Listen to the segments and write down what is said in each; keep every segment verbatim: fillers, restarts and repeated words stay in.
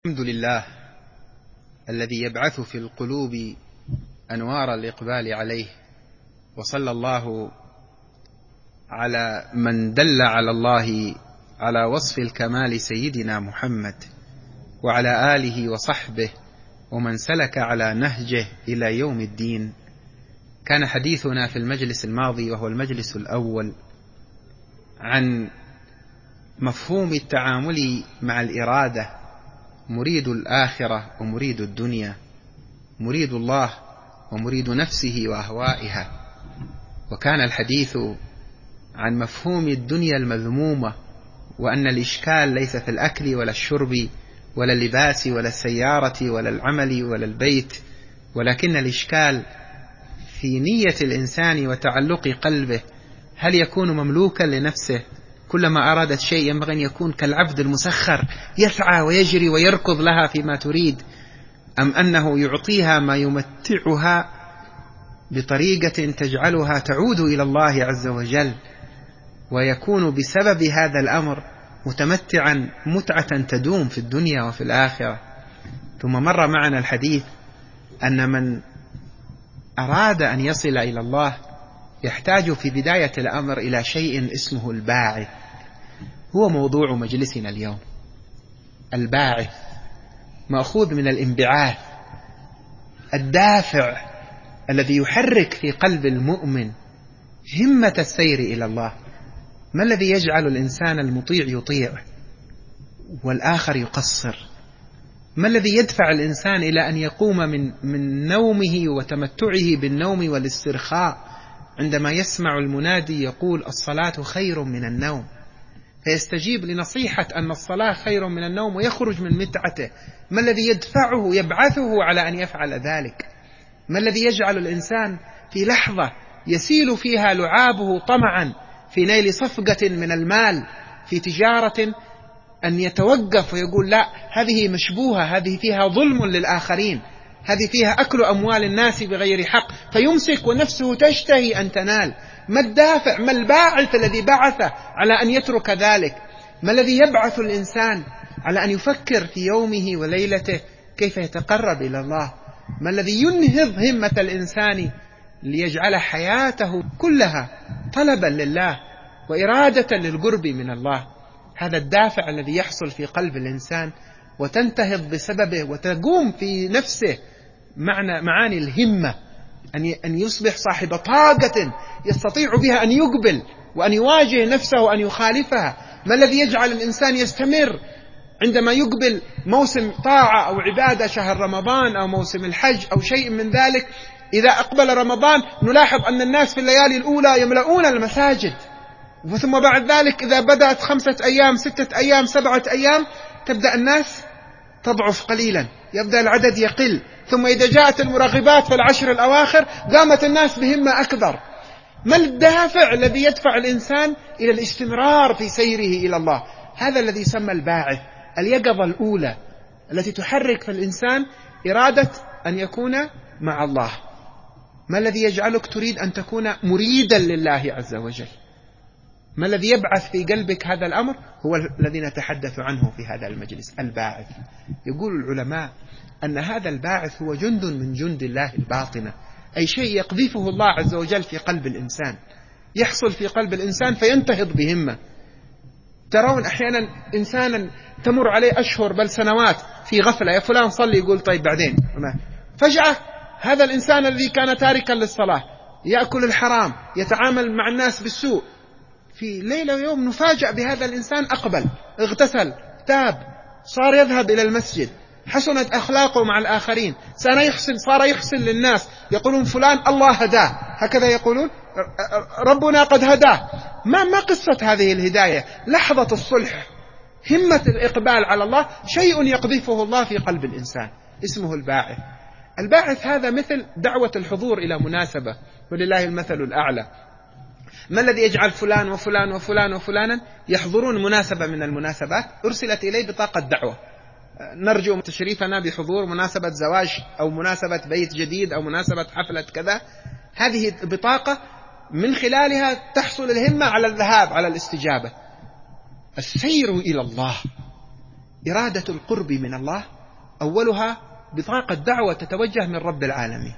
الحمد لله الذي يبعث في القلوب أنوار الإقبال عليه، وصلى الله على من دل على الله على وصف الكمال سيدنا محمد وعلى آله وصحبه ومن سلك على نهجه إلى يوم الدين. كان حديثنا في المجلس الماضي وهو المجلس الأول عن مفهوم التعامل مع الإرادة، مريد الآخرة ومريد الدنيا، مريد الله ومريد نفسه وأهوائها. وكان الحديث عن مفهوم الدنيا المذمومة، وأن الإشكال ليس في الأكل ولا الشرب ولا اللباس ولا السيارة ولا العمل ولا البيت، ولكن الإشكال في نية الإنسان وتعلق قلبه. هل يكون مملوكا لنفسه كلما أرادت شيء ينبغي أن يكون كالعبد المسخر يسعى ويجري ويركض لها فيما تريد، أم أنه يعطيها ما يمتعها بطريقة تجعلها تعود إلى الله عز وجل، ويكون بسبب هذا الأمر متمتعا متعة تدوم في الدنيا وفي الآخرة. ثم مر معنا الحديث أن من أراد أن يصل إلى الله يحتاج في بداية الأمر إلى شيء اسمه الباعث، هو موضوع مجلسنا اليوم. الباعث مأخوذ من الانبعاث، الدافع الذي يحرك في قلب المؤمن همة السير إلى الله. ما الذي يجعل الإنسان المطيع يطيع والآخر يقصر؟ ما الذي يدفع الإنسان إلى أن يقوم من, من نومه وتمتعه بالنوم والاسترخاء عندما يسمع المنادي يقول الصلاة خير من النوم، فيستجيب لنصيحة أن الصلاة خير من النوم ويخرج من متعته؟ ما الذي يدفعه يبعثه على أن يفعل ذلك؟ ما الذي يجعل الإنسان في لحظة يسيل فيها لعابه طمعا في نيل صفقة من المال في تجارة أن يتوقف ويقول لا، هذه مشبوهة، هذه فيها ظلم للآخرين، هذه فيها أكل أموال الناس بغير حق، فيمسك ونفسه تشتهي أن تنال؟ ما الدافع؟ ما الباعث الذي بعثه على أن يترك ذلك؟ ما الذي يبعث الإنسان على أن يفكر في يومه وليلته كيف يتقرب إلى الله؟ ما الذي ينهض همة الإنسان ليجعل حياته كلها طلبا لله وإرادة للقرب من الله؟ هذا الدافع الذي يحصل في قلب الإنسان وتنتهض بسببه وتقوم في نفسه معنى معاني الهمة، أن يصبح صاحب طاقة يستطيع بها أن يقبل وأن يواجه نفسه وأن يخالفها. ما الذي يجعل الإنسان يستمر عندما يقبل موسم طاعة أو عبادة، شهر رمضان أو موسم الحج أو شيء من ذلك؟ إذا أقبل رمضان نلاحظ أن الناس في الليالي الأولى يملؤون المساجد، ثم بعد ذلك إذا بدأت خمسة أيام ستة أيام سبعة أيام تبدأ الناس تضعف قليلا، يبدأ العدد يقل، ثم إذا جاءت المراقبات في العشر الأواخر قامت الناس بهمة أكبر. ما الدافع الذي يدفع الإنسان إلى الاستمرار في سيره إلى الله؟ هذا الذي يسمى الباعث، اليقظة الأولى التي تحرك في الإنسان إرادة أن يكون مع الله. ما الذي يجعلك تريد أن تكون مريدا لله عز وجل؟ ما الذي يبعث في قلبك هذا الأمر؟ هو الذي نتحدث عنه في هذا المجلس، الباعث. يقول العلماء أن هذا الباعث هو جند من جند الله الباطنة، أي شيء يقذفه الله عز وجل في قلب الإنسان، يحصل في قلب الإنسان فينتهض بهمة. ترون أحيانا إنسانا تمر عليه أشهر بل سنوات في غفلة، يا فلان صلي، يقول طيب بعدين. فجأة هذا الإنسان الذي كان تاركا للصلاة يأكل الحرام، يتعامل مع الناس بالسوء، في ليلة ويوم نفاجأ بهذا الإنسان أقبل، اغتسل، تاب، صار يذهب إلى المسجد، حسنت أخلاقه مع الآخرين، صار يحسن صار يحسن للناس، يقولون فلان الله هداه، هكذا يقولون ربنا قد هداه. ما ما قصة هذه الهداية؟ لحظة الصلح، همة الإقبال على الله، شيء يقذفه الله في قلب الإنسان اسمه الباعث. الباعث هذا مثل دعوة الحضور إلى مناسبة، ولله المثل الأعلى. ما الذي يجعل فلان وفلان وفلان وفلانا يحضرون مناسبة من المناسبات؟ أرسلت إليه بطاقة دعوة، نرجو تشريفنا بحضور مناسبة زواج أو مناسبة بيت جديد أو مناسبة حفلة كذا. هذه بطاقة من خلالها تحصل الهمة على الذهاب، على الاستجابة. السير إلى الله إرادة القرب من الله أولها بطاقة دعوة تتوجه من رب العالمين،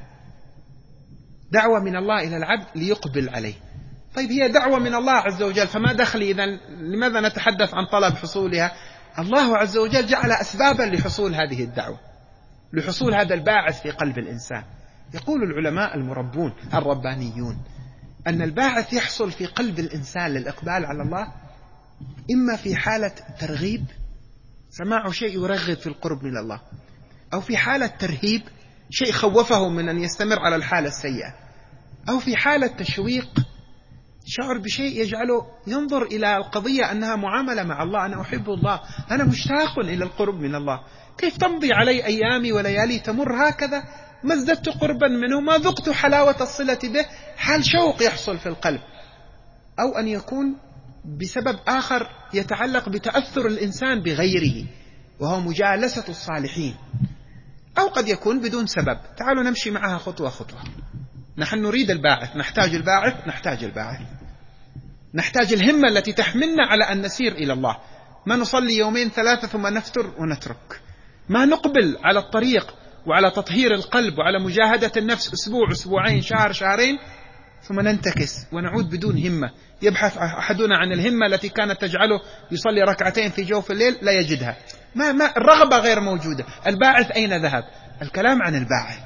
دعوة من الله إلى العبد ليقبل عليه. طيب هي دعوة من الله عز وجل، فما دخل إذن؟ لماذا نتحدث عن طلب حصولها؟ الله عز وجل جعل أسبابا لحصول هذه الدعوة، لحصول هذا الباعث في قلب الإنسان. يقول العلماء المربون الربانيون أن الباعث يحصل في قلب الإنسان للإقبال على الله إما في حالة ترغيب، سماع شيء يرغب في القرب من الله، أو في حالة ترهيب، شيء خوفه من أن يستمر على الحالة السيئة، أو في حالة تشويق، شعر بشيء يجعله ينظر إلى القضية أنها معاملة مع الله. أنا أحب الله، أنا مشتاق إلى القرب من الله، كيف تمضي علي أيامي وليالي تمر هكذا، ما ازددت قربا منه، ما ذقت حلاوة الصلة به، حال شوق يحصل في القلب. أو أن يكون بسبب آخر يتعلق بتأثر الإنسان بغيره، وهو مجالسة الصالحين. أو قد يكون بدون سبب. تعالوا نمشي معها خطوة خطوة. نحن نريد الباعث، نحتاج الباعث، نحتاج الباعث نحتاج الهمة التي تحملنا على أن نسير إلى الله. ما نصلي يومين ثلاثة ثم نفتر ونترك، ما نقبل على الطريق وعلى تطهير القلب وعلى مجاهدة النفس أسبوع أسبوعين شهر شهرين ثم ننتكس ونعود بدون همة. يبحث أحدنا عن الهمة التي كانت تجعله يصلي ركعتين في جوف الليل، لا يجدها. ما ما الرغبة غير موجودة. الباعث أين ذهب؟ الكلام عن الباعث.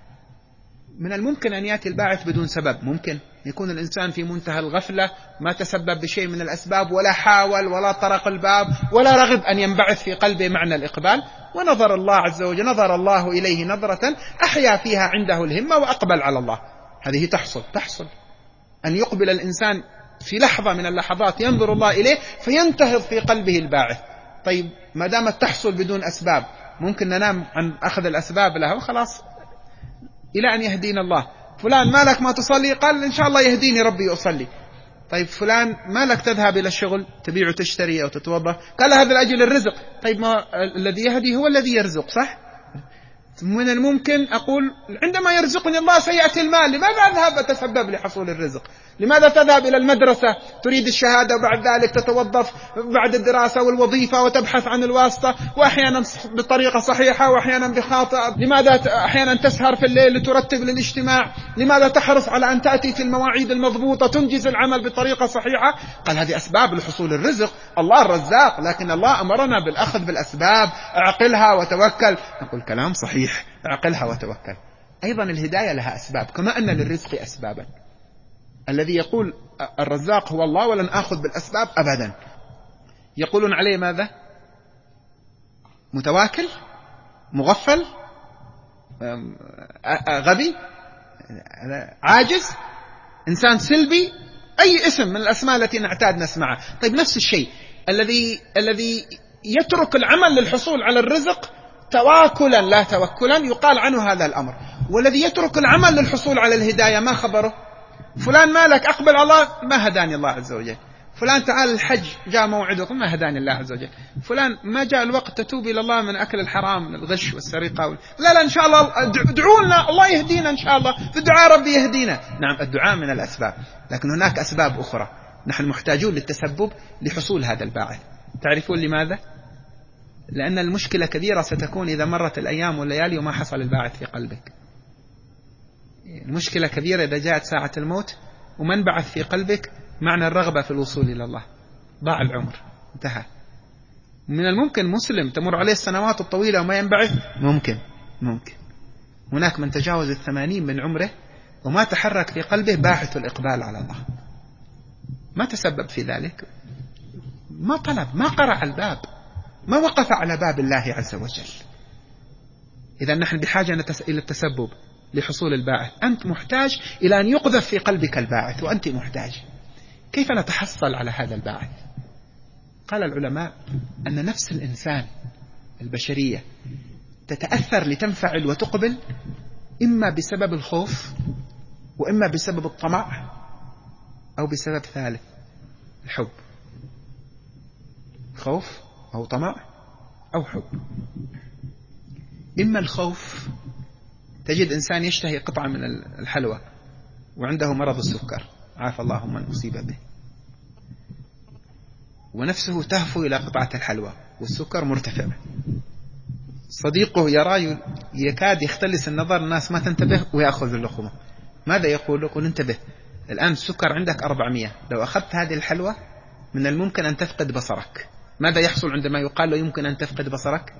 من الممكن أن يأتي الباعث بدون سبب، ممكن يكون الإنسان في منتهى الغفلة، ما تسبب بشيء من الأسباب، ولا حاول ولا طرق الباب ولا رغب أن ينبعث في قلبه معنى الإقبال، ونظر الله عز وجل نظر الله إليه نظرة أحيا فيها عنده الهمة وأقبل على الله. هذه تحصل تحصل أن يقبل الإنسان في لحظة من اللحظات ينظر الله إليه فينتهض في قلبه الباعث. طيب ما دامت تحصل بدون أسباب، ممكن ننام عن أخذ الأسباب له وخلاص إلى أن يهدينا الله. فلان مالك ما تصلي؟ قال إن شاء الله يهديني ربي أصلي. طيب فلان مالك تذهب إلى الشغل تبيع وتشتري أو تتوظف؟ قال هذا لأجل الرزق. طيب ما الذي يهدي هو الذي يرزق، صح؟ من الممكن أقول عندما يرزقني الله سيأتي المال، لماذا أذهب أتسبب لحصول الرزق؟ لماذا تذهب إلى المدرسة تريد الشهادة وبعد ذلك تتوظف بعد الدراسة والوظيفة وتبحث عن الواسطة، وأحيانا بطريقة صحيحة وأحيانا بخاطئة؟ لماذا أحيانا تسهر في الليل لترتب للاجتماع؟ لماذا تحرص على أن تأتي في المواعيد المضبوطة تنجز العمل بطريقة صحيحة؟ قال هذه أسباب لحصول الرزق، الله الرزاق، لكن الله أمرنا بالأخذ بالأسباب، اعقلها وتوكل. نقول كلام صحيح، اعقلها وتوكل. أيضا الهداية لها أسباب، كما أن للرزق أسبابا. الذي يقول الرزاق هو الله ولن آخذ بالأسباب أبدا، يقولون عليه ماذا؟ متواكل، مغفل، غبي، عاجز، إنسان سلبي، أي اسم من الأسماء التي نعتاد نسمعها. طيب نفس الشيء الذي الذي يترك العمل للحصول على الرزق تواكلا لا توكلا يقال عنه هذا الأمر. والذي يترك العمل للحصول على الهداية ما خبره؟ فلان مالك أقبل الله، ما هداني الله عز وجل. فلان تعال الحج جاء موعدكم، ما هداني الله عز وجل. فلان ما جاء الوقت تتوب إلى الله من أكل الحرام من الغش والسرقة وال... لا لا إن شاء الله ادعوا لنا الله يهدينا، إن شاء الله في الدعاء ربي يهدينا. نعم الدعاء من الأسباب، لكن هناك أسباب أخرى نحن محتاجون للتسبب لحصول هذا الباعث. تعرفون لماذا؟ لأن المشكلة كبيرة ستكون إذا مرت الأيام والليالي وما حصل الباعث في قلبك. المشكلة كبيرة إذا جاءت ساعة الموت وما انبعث في قلبك معنى الرغبة في الوصول إلى الله، ضاع العمر، انتهى. من الممكن مسلم تمر عليه السنوات الطويلة وما ينبعث، ممكن ممكن هناك من تجاوز الثمانين من عمره وما تحرك في قلبه باعث الإقبال على الله، ما تسبب في ذلك، ما طلب، ما قرع الباب، ما وقف على باب الله عز وجل. إذا نحن بحاجة إلى التسبب لحصول الباعث. أنت محتاج إلى أن يقذف في قلبك الباعث، وأنت محتاج. كيف نتحصل على هذا الباعث؟ قال العلماء أن نفس الإنسان البشرية تتأثر لتنفعل وتقبل إما بسبب الخوف، وإما بسبب الطمع، أو بسبب ثالث، الحب. خوف أو طمع أو حب. إما الخوف، تجد إنسان يشتهي قطعة من الحلوى وعنده مرض السكر، عافى الله من أصيب به، ونفسه تهفو إلى قطعة الحلوى والسكر مرتفع. صديقه يرى يكاد يختلس النظر، الناس ما تنتبه ويأخذ اللقمة. ماذا يقول؟ يقول انتبه الآن السكر عندك أربعمية، لو أخذت هذه الحلوى من الممكن أن تفقد بصرك. ماذا يحصل عندما يقال له يمكن أن تفقد بصرك؟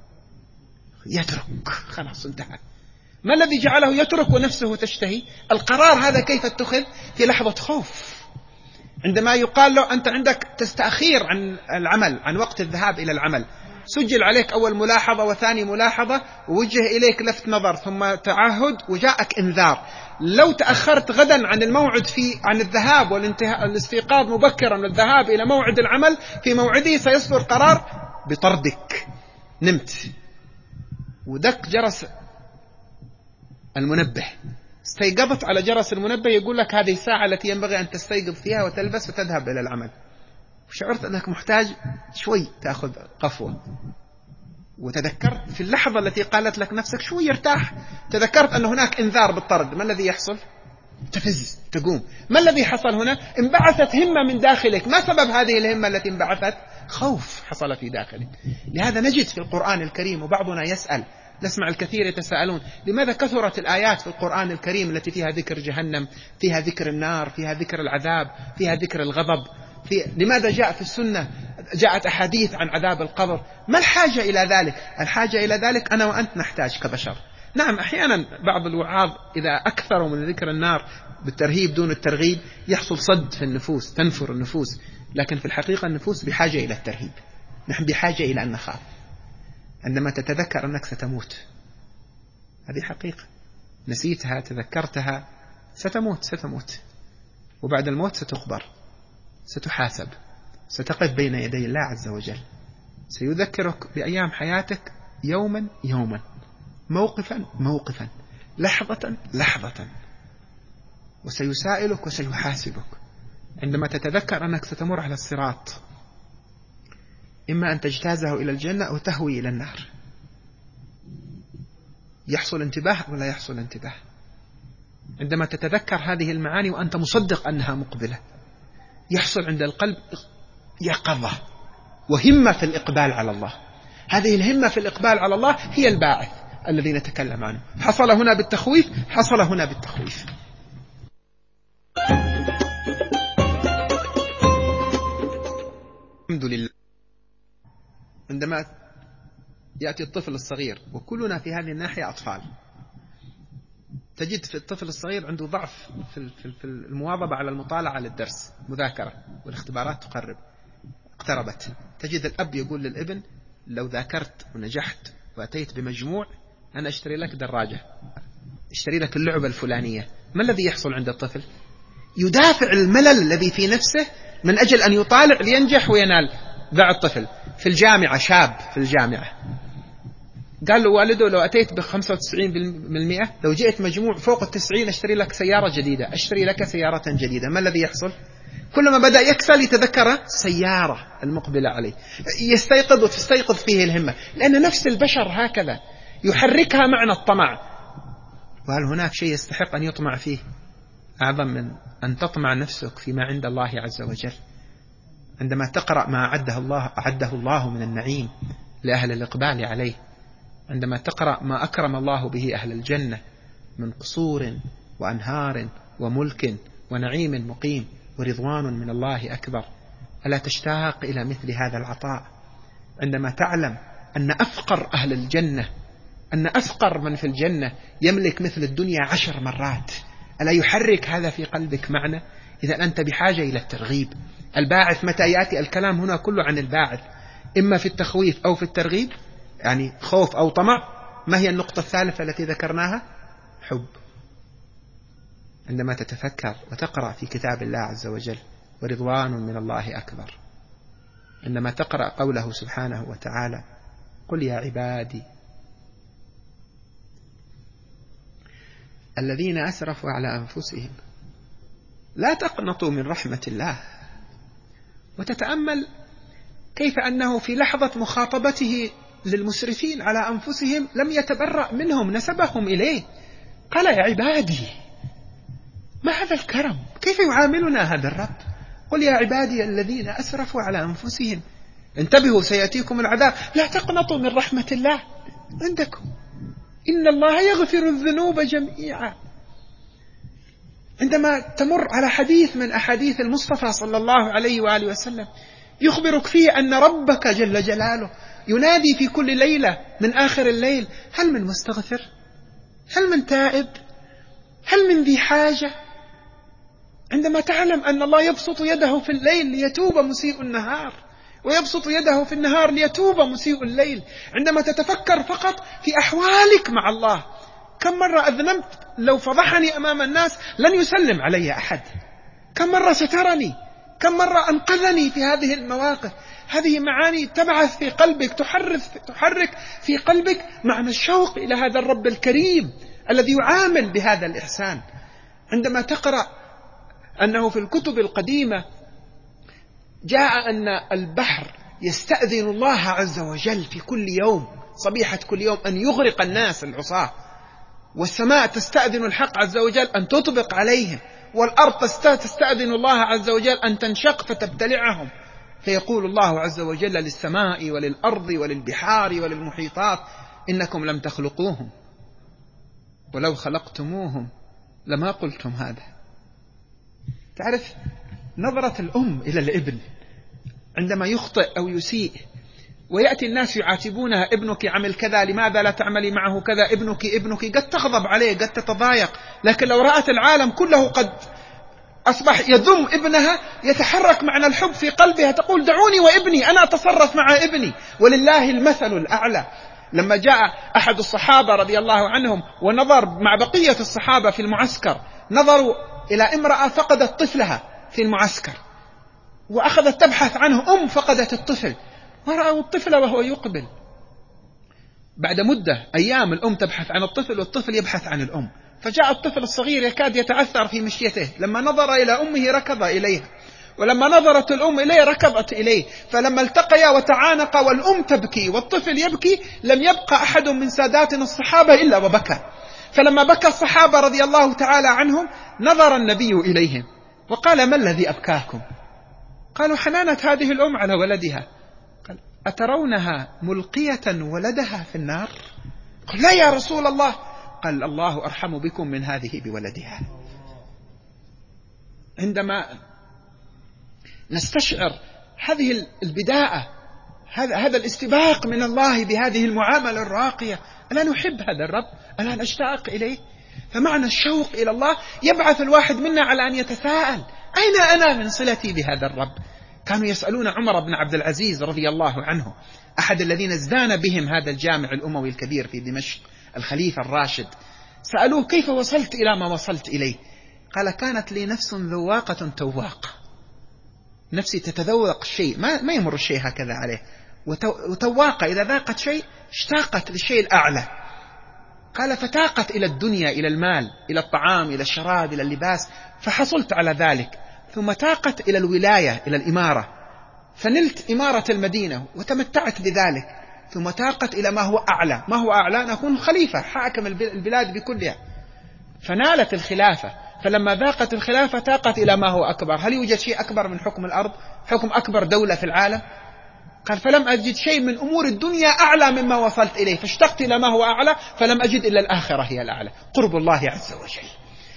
يترك، خلاص انتهى. ما الذي جعله يترك ونفسه تشتهي؟ القرار هذا كيف اتخذ؟ في لحظة خوف. عندما يقال له أنت عندك تستأخير عن العمل، عن وقت الذهاب إلى العمل، سجل عليك أول ملاحظة وثاني ملاحظة ووجه إليك لفت نظر ثم تعهد وجاءك إنذار، لو تأخرت غدا عن الموعد في عن الذهاب والانتهاء الاستيقاظ مبكرا والذهاب إلى موعد العمل في موعده سيصدر قرار بطردك. نمت ودق جرس المنبه، استيقظت على جرس المنبه يقول لك هذه الساعة التي ينبغي أن تستيقظ فيها وتلبس وتذهب إلى العمل، وشعرت أنك محتاج شوي تأخذ قفوة، وتذكرت في اللحظة التي قالت لك نفسك شوي يرتاح، تذكرت أن هناك إنذار بالطرد. ما الذي يحصل؟ تفز، تقوم. ما الذي حصل هنا؟ انبعثت همة من داخلك. ما سبب هذه الهمة التي انبعثت؟ خوف حصل في داخلك. لهذا نجد في القرآن الكريم، وبعضنا يسأل، نسمع الكثير يتساءلون لماذا كثرت الآيات في القرآن الكريم التي فيها ذكر جهنم، فيها ذكر النار، فيها ذكر العذاب، فيها ذكر الغضب، في لماذا جاء في السنة جاءت أحاديث عن عذاب القبر؟ ما الحاجة إلى ذلك؟ الحاجة إلى ذلك أنا وأنت نحتاج كبشر. نعم أحيانا بعض الوعاظ إذا أكثروا من ذكر النار بالترهيب دون الترغيب يحصل صد في النفوس، تنفر النفوس، لكن في الحقيقة النفوس بحاجة إلى الترهيب. نحن بحاجة إلى أن نخاف. عندما تتذكر أنك ستموت، هذه حقيقة، نسيتها تذكرتها، ستموت ستموت وبعد الموت ستخبر، ستحاسب، ستقف بين يدي الله عز وجل، سيذكرك بأيام حياتك يوما يوما، موقفا موقفا، لحظة لحظة، وسيسائلك وسيحاسبك. عندما تتذكر أنك ستمر على الصراط، إما أن تجتازه إلى الجنة أو تهوي إلى النار، يحصل انتباه ولا يحصل انتباه؟ عندما تتذكر هذه المعاني وأنت مصدق أنها مقبلة، يحصل عند القلب يقظة وهمة في الإقبال على الله. هذه الهمة في الإقبال على الله هي الباعث الذي نتكلم عنه. حصل هنا بالتخويف، حصل هنا بالتخويف. الحمد لله. عندما يأتي الطفل الصغير، وكلنا في هذه الناحية أطفال، تجد في الطفل الصغير عنده ضعف في المواظبة على المطالعة للدرس، مذاكرة، والاختبارات تقرب اقتربت. تجد الأب يقول للابن لو ذاكرت ونجحت وأتيت بمجموع أنا أشتري لك دراجة، أشتري لك اللعبة الفلانية. ما الذي يحصل عند الطفل؟ يدافع الملل الذي في نفسه من أجل أن يطالع لينجح وينال. ضع الطفل في الجامعة، شاب في الجامعة، قال له والده لو أتيت بخمسة وتسعين بالمئة، لو جئت مجموع فوق التسعين أشتري لك سيارة جديدة، أشتري لك سيارة جديدة. ما الذي يحصل؟ كلما بدأ يكسل يتذكر السيارة المقبلة عليه، يستيقظ وتستيقظ فيه الهمة، لأن نفس البشر هكذا يحركها معنى الطمع. وهل هناك شيء يستحق أن يطمع فيه أعظم من أن تطمع نفسك فيما عند الله عز وجل؟ عندما تقرأ ما أعده الله أعده الله من النعيم لأهل الإقبال عليه، عندما تقرأ ما أكرم الله به أهل الجنة من قصور وأنهار وملك ونعيم مقيم ورضوان من الله أكبر، ألا تشتاق إلى مثل هذا العطاء؟ عندما تعلم أن أفقر أهل الجنة، أن أفقر من في الجنة يملك مثل الدنيا عشر مرات، ألا يحرك هذا في قلبك معنى؟ إذا أنت بحاجة إلى الترغيب. الباعث متى يأتي؟ الكلام هنا كله عن الباعث، إما في التخويف أو في الترغيب، يعني خوف أو طمع. ما هي النقطة الثالثة التي ذكرناها؟ حب. عندما تتفكر وتقرأ في كتاب الله عز وجل ورضوان من الله أكبر، عندما تقرأ قوله سبحانه وتعالى قل يا عبادي الذين أسرفوا على أنفسهم لا تقنطوا من رحمة الله، وتتأمل كيف أنه في لحظة مخاطبته للمسرفين على أنفسهم لم يتبرأ منهم، نسبهم إليه، قال يا عبادي. ما هذا الكرم؟ كيف يعاملنا هذا الرب؟ قل يا عبادي الذين أسرفوا على أنفسهم انتبهوا سيأتيكم العذاب، لا تقنطوا من رحمة الله عندكم، إن الله يغفر الذنوب جميعا. عندما تمر على حديث من أحاديث المصطفى صلى الله عليه وآله وسلم يخبرك فيه أن ربك جل جلاله ينادي في كل ليلة من آخر الليل: هل من مستغفر؟ هل من تائب؟ هل من ذي حاجة؟ عندما تعلم أن الله يبسط يده في الليل ليتوب مسيء النهار، ويبسط يده في النهار ليتوب مسيء الليل، عندما تتفكر فقط في أحوالك مع الله، كم مرة أذنبت لو فضحني أمام الناس لن يسلم علي أحد، كم مرة سترني، كم مرة أنقذني في هذه المواقف. هذه معاني تبعث في قلبك، تحرك, تحرك في قلبك معنى الشوق إلى هذا الرب الكريم الذي يعامل بهذا الإحسان. عندما تقرأ أنه في الكتب القديمة جاء أن البحر يستأذن الله عز وجل في كل يوم، صبيحة كل يوم، أن يغرق الناس العصاة، والسماء تستأذن الحق عز وجل أن تطبق عليهم، والأرض تستأذن الله عز وجل أن تنشق فتبتلعهم، فيقول الله عز وجل للسماء وللأرض وللبحار وللمحيطات: إنكم لم تخلقوهم ولو خلقتموهم لما قلتم هذا. تعرف نظرة الأم إلى الابن عندما يخطئ أو يسيء، ويأتي الناس يعاتبونها: ابنك عمل كذا، لماذا لا تعملي معه كذا، ابنك ابنك قد تغضب عليه، قد تتضايق، لكن لو رأت العالم كله قد أصبح يذم ابنها يتحرك معنى الحب في قلبها، تقول: دعوني وابني، أنا أتصرف مع ابني. ولله المثل الأعلى. لما جاء أحد الصحابة رضي الله عنهم ونظر مع بقية الصحابة في المعسكر، نظروا إلى امرأة فقدت طفلها في المعسكر، وأخذت تبحث عنه، أم فقدت الطفل، ورأوا الطفل وهو يقبل. بعد مدة أيام الأم تبحث عن الطفل والطفل يبحث عن الأم، فجاء الطفل الصغير يكاد يتعثر في مشيته، لما نظر إلى أمه ركض إليها، ولما نظرت الأم إليه ركضت إليه، فلما التقيا وتعانقا والأم تبكي والطفل يبكي، لم يبقى أحد من ساداتنا الصحابة إلا وبكى. فلما بكى الصحابة رضي الله تعالى عنهم نظر النبي إليهم وقال: ما الذي أبكاكم؟ قالوا: حنانة هذه الأم على ولدها. قال: أترونها ملقية ولدها في النار؟ قال: لا يا رسول الله. قال: الله أرحم بكم من هذه بولدها. عندما نستشعر هذه البداءة، هذا هذا الاستباق من الله بهذه المعاملة الراقية، ألا نحب هذا الرب؟ ألا نشتاق إليه؟ فمعنى الشوق إلى الله يبعث الواحد منا على أن يتساءل: أين أنا من صلتي بهذا الرب؟ كانوا يسألون عمر بن عبد العزيز رضي الله عنه، أحد الذين ازدان بهم هذا الجامع الأموي الكبير في دمشق، الخليفة الراشد، سألوه: كيف وصلت إلى ما وصلت إليه؟ قال: كانت لي نفس ذواقة تواق، نفسي تتذوق الشيء، ما, ما يمر الشيء هكذا عليه، وتواق إذا ذاقت شيء اشتاقت للشيء الأعلى. قال: فتاقت إلى الدنيا، إلى المال، إلى الطعام، إلى الشراب، إلى اللباس، فحصلت على ذلك. ثم تاقت إلى الولاية، إلى الإمارة، فنلت إمارة المدينة وتمتعت بذلك. ثم تاقت إلى ما هو أعلى، ما هو أعلى؟ أن أكون خليفة حاكم البلاد بكلها، فنالت الخلافة. فلما ذاقت الخلافة تاقت إلى ما هو أكبر. هل يوجد شيء أكبر من حكم الأرض، حكم أكبر دولة في العالم؟ قال: فلم أجد شيء من أمور الدنيا أعلى مما وصلت إليه، فاشتقت إلى ما هو أعلى، فلم أجد إلا الآخرة هي الأعلى، قرب الله عز وجل.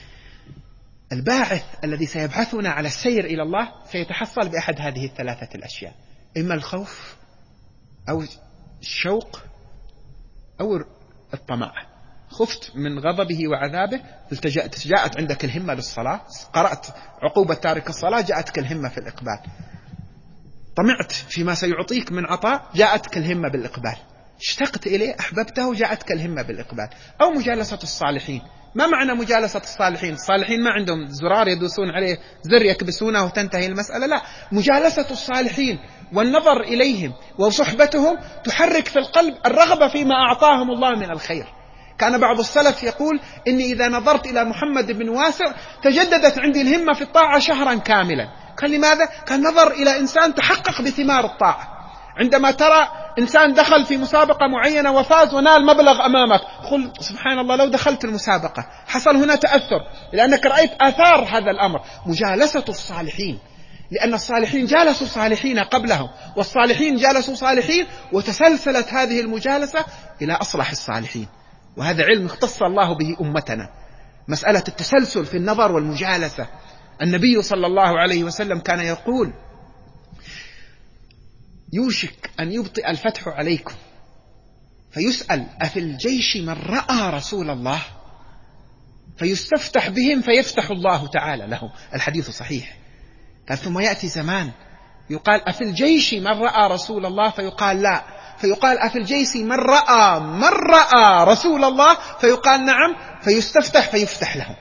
الباعث الذي سيبعثنا على السير إلى الله سيتحصل بأحد هذه الثلاثة الأشياء: إما الخوف أو الشوق أو الطمع. خفت من غضبه وعذابه، التجأت، جاءت عندك الهمة للصلاة، قرأت عقوبة تارك الصلاة، جاءتك الهمة في الإقبال. طمعت فيما سيعطيك من عطاء، جاءتك الهمة بالإقبال. اشتقت إليه، أحببته، جاءتك الهمة بالإقبال. أو مجالسة الصالحين. ما معنى مجالسة الصالحين؟ الصالحين ما عندهم زرار يدوسون عليه، زر يكبسونه وتنتهي المسألة، لا، مجالسة الصالحين والنظر إليهم وصحبتهم تحرك في القلب الرغبة فيما أعطاهم الله من الخير. كان بعض السلف يقول: إني إذا نظرت إلى محمد بن واسع تجددت عندي الهمة في الطاعة شهرا كاملا. قال: لماذا؟ كان نظر إلى إنسان تحقق بثمار الطاعة. عندما ترى إنسان دخل في مسابقة معينة وفاز ونال مبلغ أمامك، قل: سبحان الله، لو دخلت المسابقة حصل هنا تأثر، لأنك رأيت آثار هذا الأمر. مجالسة الصالحين، لأن الصالحين جالسوا صالحين قبلهم، والصالحين جالسوا صالحين، وتسلسلت هذه المجالسة إلى أصلح الصالحين. وهذا علم اختص الله به أمتنا، مسألة التسلسل في النظر والمجالسة. النبي صلى الله عليه وسلم كان يقول: يوشك أن يبطئ الفتح عليكم فيسأل: أفي الجيش من رأى رسول الله؟ فيستفتح بهم فيفتح الله تعالى لهم. الحديث صحيح. قال: ثم يأتي زمان يقال: أفي الجيش من رأى رسول الله؟ فيقال: لا. فيقال: أفي الجيش من رأى من رأى رسول الله؟ فيقال: نعم. فيستفتح فيفتح لهم.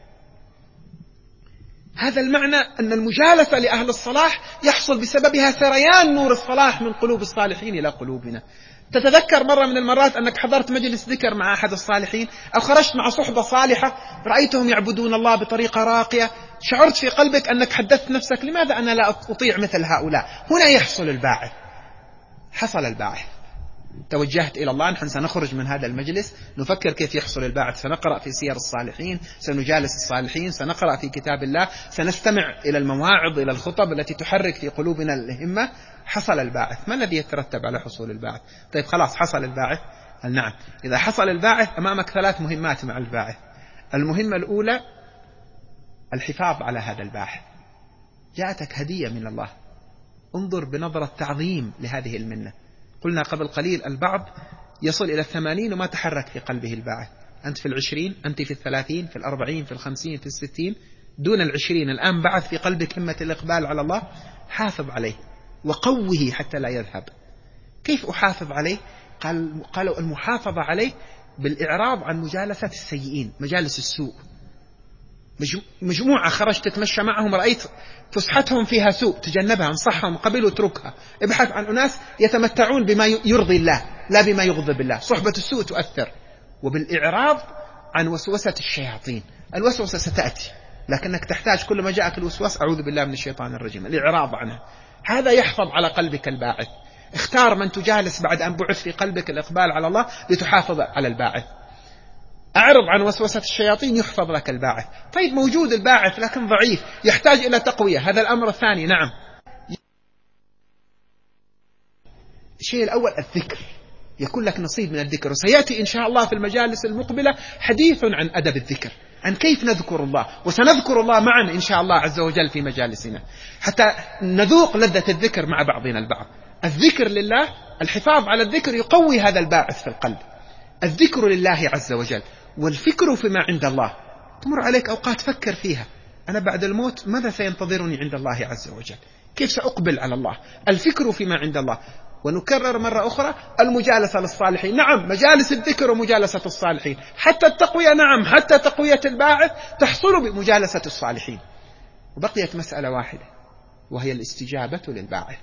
هذا المعنى أن المجالسة لأهل الصلاح يحصل بسببها سريان نور الصلاح من قلوب الصالحين إلى قلوبنا. تتذكر مرة من المرات أنك حضرت مجلس ذكر مع أحد الصالحين، أو خرجت مع صحبة صالحة رأيتهم يعبدون الله بطريقة راقية، شعرت في قلبك أنك حدثت نفسك: لماذا أنا لا أطيع مثل هؤلاء؟ هنا يحصل الباعث. حصل الباعث. توجهت إلى الله: نحن سنخرج من هذا المجلس نفكر كيف يحصل الباعث، سنقرأ في سير الصالحين، سنجالس الصالحين، سنقرأ في كتاب الله، سنستمع إلى المواعظ، إلى الخطب التي تحرك في قلوبنا الهمة. حصل الباعث. ما الذي يترتب على حصول الباعث؟ طيب خلاص حصل الباعث. نعم، إذا حصل الباعث أمامك ثلاث مهمات مع الباعث. المهمة الأولى الحفاظ على هذا الباعث. جاءتك هدية من الله، انظر بنظرة تعظيم لهذه المنة. قلنا قبل قليل البعض يصل إلى الثمانين وما تحرك في قلبه الباعث. أنت في العشرين، أنت في الثلاثين، في الأربعين، في الخمسين، في الستين، دون العشرين الآن بعث في قلبك همة الإقبال على الله. حافظ عليه وقوه حتى لا يذهب. كيف أحافظ عليه؟ قال قالوا المحافظة عليه بالإعراض عن مجالسة السيئين، مجالس السوء. مجموعة خرجت تتمشى معهم، رأيت فسحتهم فيها سوء، تجنبها، انصحهم، قبل اتركها، ابحث عن أناس يتمتعون بما يرضي الله لا بما يغضب الله. صحبة السوء تؤثر. وبالإعراض عن وسوسة الشياطين. الوسوسة ستأتي، لكنك تحتاج كل ما جاءك الوسواس: أعوذ بالله من الشيطان الرجيم، الإعراض عنها. هذا يحفظ على قلبك الباعث. اختار من تجالس بعد أن بعث في قلبك الإقبال على الله لتحافظ على الباعث. أعرض عن وسوسة الشياطين يحفظ لك الباعث. طيب موجود الباعث لكن ضعيف، يحتاج إلى تقوية. هذا الأمر الثاني. نعم، الشيء الأول الذكر، يكون لك نصيب من الذكر. وسيأتي إن شاء الله في المجالس المقبلة حديث عن أدب الذكر، عن كيف نذكر الله، وسنذكر الله معا إن شاء الله عز وجل في مجالسنا حتى نذوق لذة الذكر مع بعضنا البعض. الذكر لله، الحفاظ على الذكر يقوي هذا الباعث في القلب. الذكر لله عز وجل، والفكر فيما عند الله. تمر عليك أوقات فكر فيها: أنا بعد الموت ماذا سينتظرني عند الله عز وجل؟ كيف سأقبل على الله؟ الفكر فيما عند الله. ونكرر مرة أخرى المجالسة للصالحين. نعم، مجالس الذكر ومجالسة الصالحين. حتى التقوية، نعم، حتى تقوية الباعث تحصل بمجالسة الصالحين. وبقيت مسألة واحدة، وهي الاستجابة للباعث.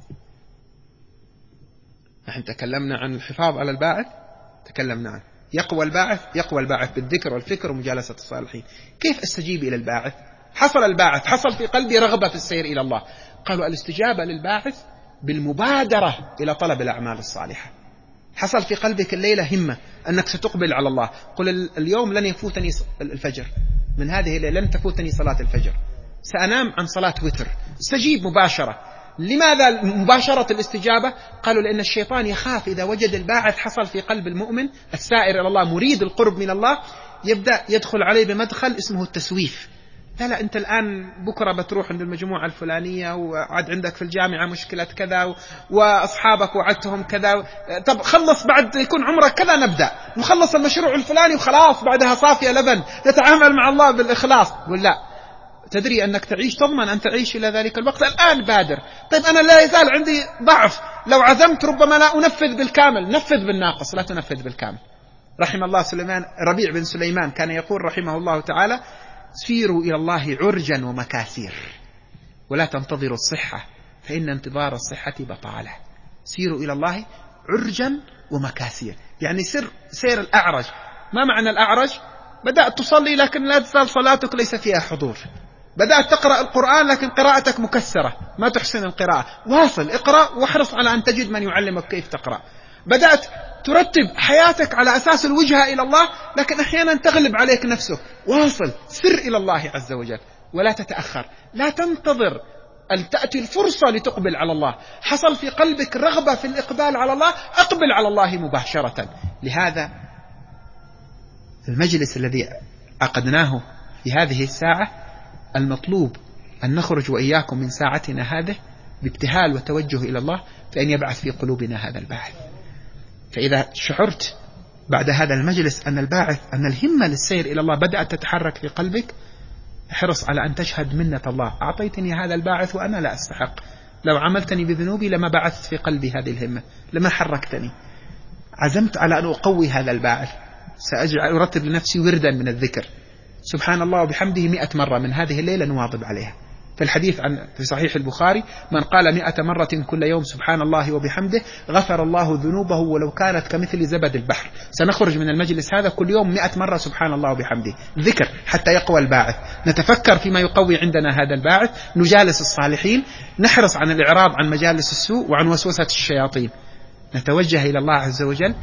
نحن تكلمنا عن الحفاظ على الباعث، تكلمنا عنه. يقوى الباعث، يقوى الباعث بالذكر والفكر ومجالسة الصالحين. كيف أستجيب إلى الباعث؟ حصل الباعث، حصل في قلبي رغبة في السير إلى الله. قالوا الاستجابة للباعث بالمبادرة إلى طلب الأعمال الصالحة. حصل في قلبك الليلة همة أنك ستقبل على الله. قل اليوم لن يفوتني الفجر، من هذه الليلة لن تفوتني صلاة الفجر، سأنام عن صلاة وتر. استجيب مباشرة. لماذا مباشرة الاستجابة؟ قالوا لأن الشيطان يخاف إذا وجد الباعث حصل في قلب المؤمن السائر إلى الله مريد القرب من الله، يبدأ يدخل عليه بمدخل اسمه التسويف. لا لا أنت الآن بكرة بتروح عند المجموعة الفلانية، وعد عندك في الجامعة مشكلة كذا، وأصحابك وعدتهم كذا، طب خلص بعد يكون عمرك كذا نبدأ نخلص المشروع الفلاني وخلاص بعدها صافية لبن نتعامل مع الله بالإخلاص. ولا تدري أنك تعيش، تضمن أن تعيش إلى ذلك الوقت، الآن بادر. طيب أنا لا يزال عندي ضعف، لو عزمت ربما لا أنفذ بالكامل، نفذ بالناقص لا تنفذ بالكامل. رحم الله سليمان، ربيع بن سليمان كان يقول رحمه الله تعالى: سيروا إلى الله عرجا ومكاسير ولا تنتظروا الصحة فإن انتظار الصحة بطالة. سيروا إلى الله عرجا ومكاسير، يعني سر سير الأعرج. ما معنى الأعرج؟ بدأت تصلي لكن لا تزال صلاتك ليس فيها حضور، بدأت تقرأ القرآن لكن قراءتك مكسرة، ما تحسن القراءة. واصل، اقرأ واحرص على أن تجد من يعلمك كيف تقرأ. بدأت ترتب حياتك على أساس الوجهة إلى الله لكن أحيانا تغلب عليك نفسك. واصل، سر إلى الله عز وجل ولا تتأخر. لا تنتظر أن تأتي الفرصة لتقبل على الله، حصل في قلبك رغبة في الإقبال على الله، أقبل على الله مباشرة. لهذا المجلس الذي عقدناه في هذه الساعة المطلوب أن نخرج وإياكم من ساعتنا هذه بابتهال وتوجه إلى الله، فإن يبعث في قلوبنا هذا الباعث. فإذا شعرت بعد هذا المجلس أن الباعث، أن الهمة للسير إلى الله بدأت تتحرك في قلبك، احرص على أن تشهد منة الله: أعطيتني هذا الباعث وأنا لا أستحق، لو عملتني بذنوبي لما بعثت في قلبي هذه الهمة، لما حركتني. عزمت على أن أقوي هذا الباعث، سأجعل أرتب لنفسي وردا من الذكر سبحان الله وبحمده مئة مرة من هذه الليلة نواظب عليها. في الحديث عن في صحيح البخاري: من قال مئة مرة كل يوم سبحان الله وبحمده غفر الله ذنوبه ولو كانت كمثل زبد البحر. سنخرج من المجلس هذا كل يوم مئة مرة سبحان الله وبحمده ذكر حتى يقوى الباعث، نتفكر فيما يقوي عندنا هذا الباعث، نجالس الصالحين، نحرص عن الإعراض عن مجالس السوء وعن وسوسة الشياطين، نتوجه إلى الله عز وجل.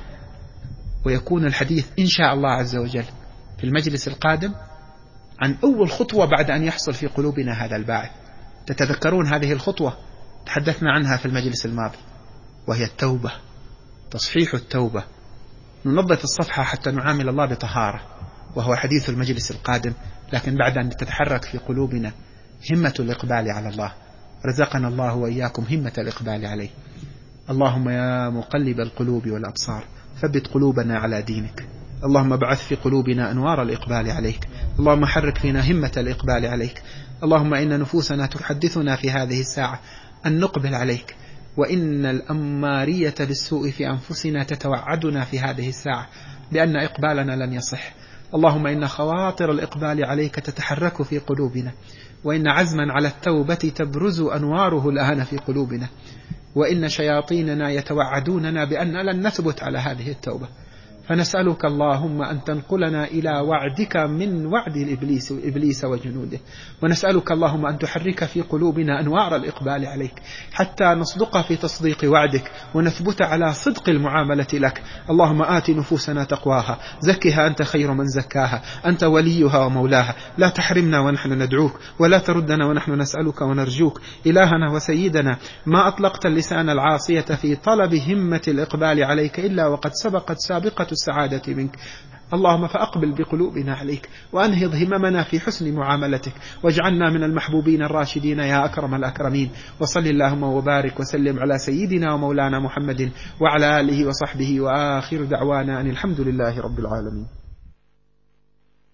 ويكون الحديث إن شاء الله عز وجل في المجلس القادم عن أول خطوة بعد أن يحصل في قلوبنا هذا الباعث. تتذكرون هذه الخطوة تحدثنا عنها في المجلس الماضي، وهي التوبة، تصحيح التوبة، ننظف الصفحة حتى نعامل الله بطهارة، وهو حديث المجلس القادم. لكن بعد أن تتحرك في قلوبنا همة الإقبال على الله، رزقنا الله وإياكم همة الإقبال عليه. اللهم يا مقلب القلوب والأبصار ثبت قلوبنا على دينك، اللهم ابعث في قلوبنا أنوار الإقبال عليك، اللهم حرك فينا همة الإقبال عليك. اللهم إن نفوسنا تحدثنا في هذه الساعة أن نقبل عليك، وإن الأمارية بالسوء في أنفسنا تتوعدنا في هذه الساعة بأن إقبالنا لن يصح. اللهم إن خواطر الإقبال عليك تتحرك في قلوبنا، وإن عزما على التوبة تبرز أنواره الآن في قلوبنا، وإن شياطيننا يتوعدوننا بأن لن نثبت على هذه التوبة. فنسألك اللهم أن تنقلنا إلى وعدك من وعد الإبليس إبليس وجنوده، ونسألك اللهم أن تحرك في قلوبنا أنوار الإقبال عليك حتى نصدق في تصديق وعدك ونثبت على صدق المعاملة لك. اللهم آت نفوسنا تقواها، زكها أنت خير من زكاها، أنت وليها ومولاها. لا تحرمنا ونحن ندعوك، ولا تردنا ونحن نسألك ونرجوك. إلهنا وسيدنا، ما أطلقت اللسان العاصية في طلب همة الإقبال عليك إلا وقد سبقت سابقة السعادة منك. اللهم فأقبل بقلوبنا عليك، وأنهض هممنا في حسن معاملتك، واجعلنا من المحبوبين الراشدين يا أكرم الأكرمين. وصل اللهم وبارك وسلم على سيدنا ومولانا محمد وعلى آله وصحبه، وآخر دعوانا أن الحمد لله رب العالمين.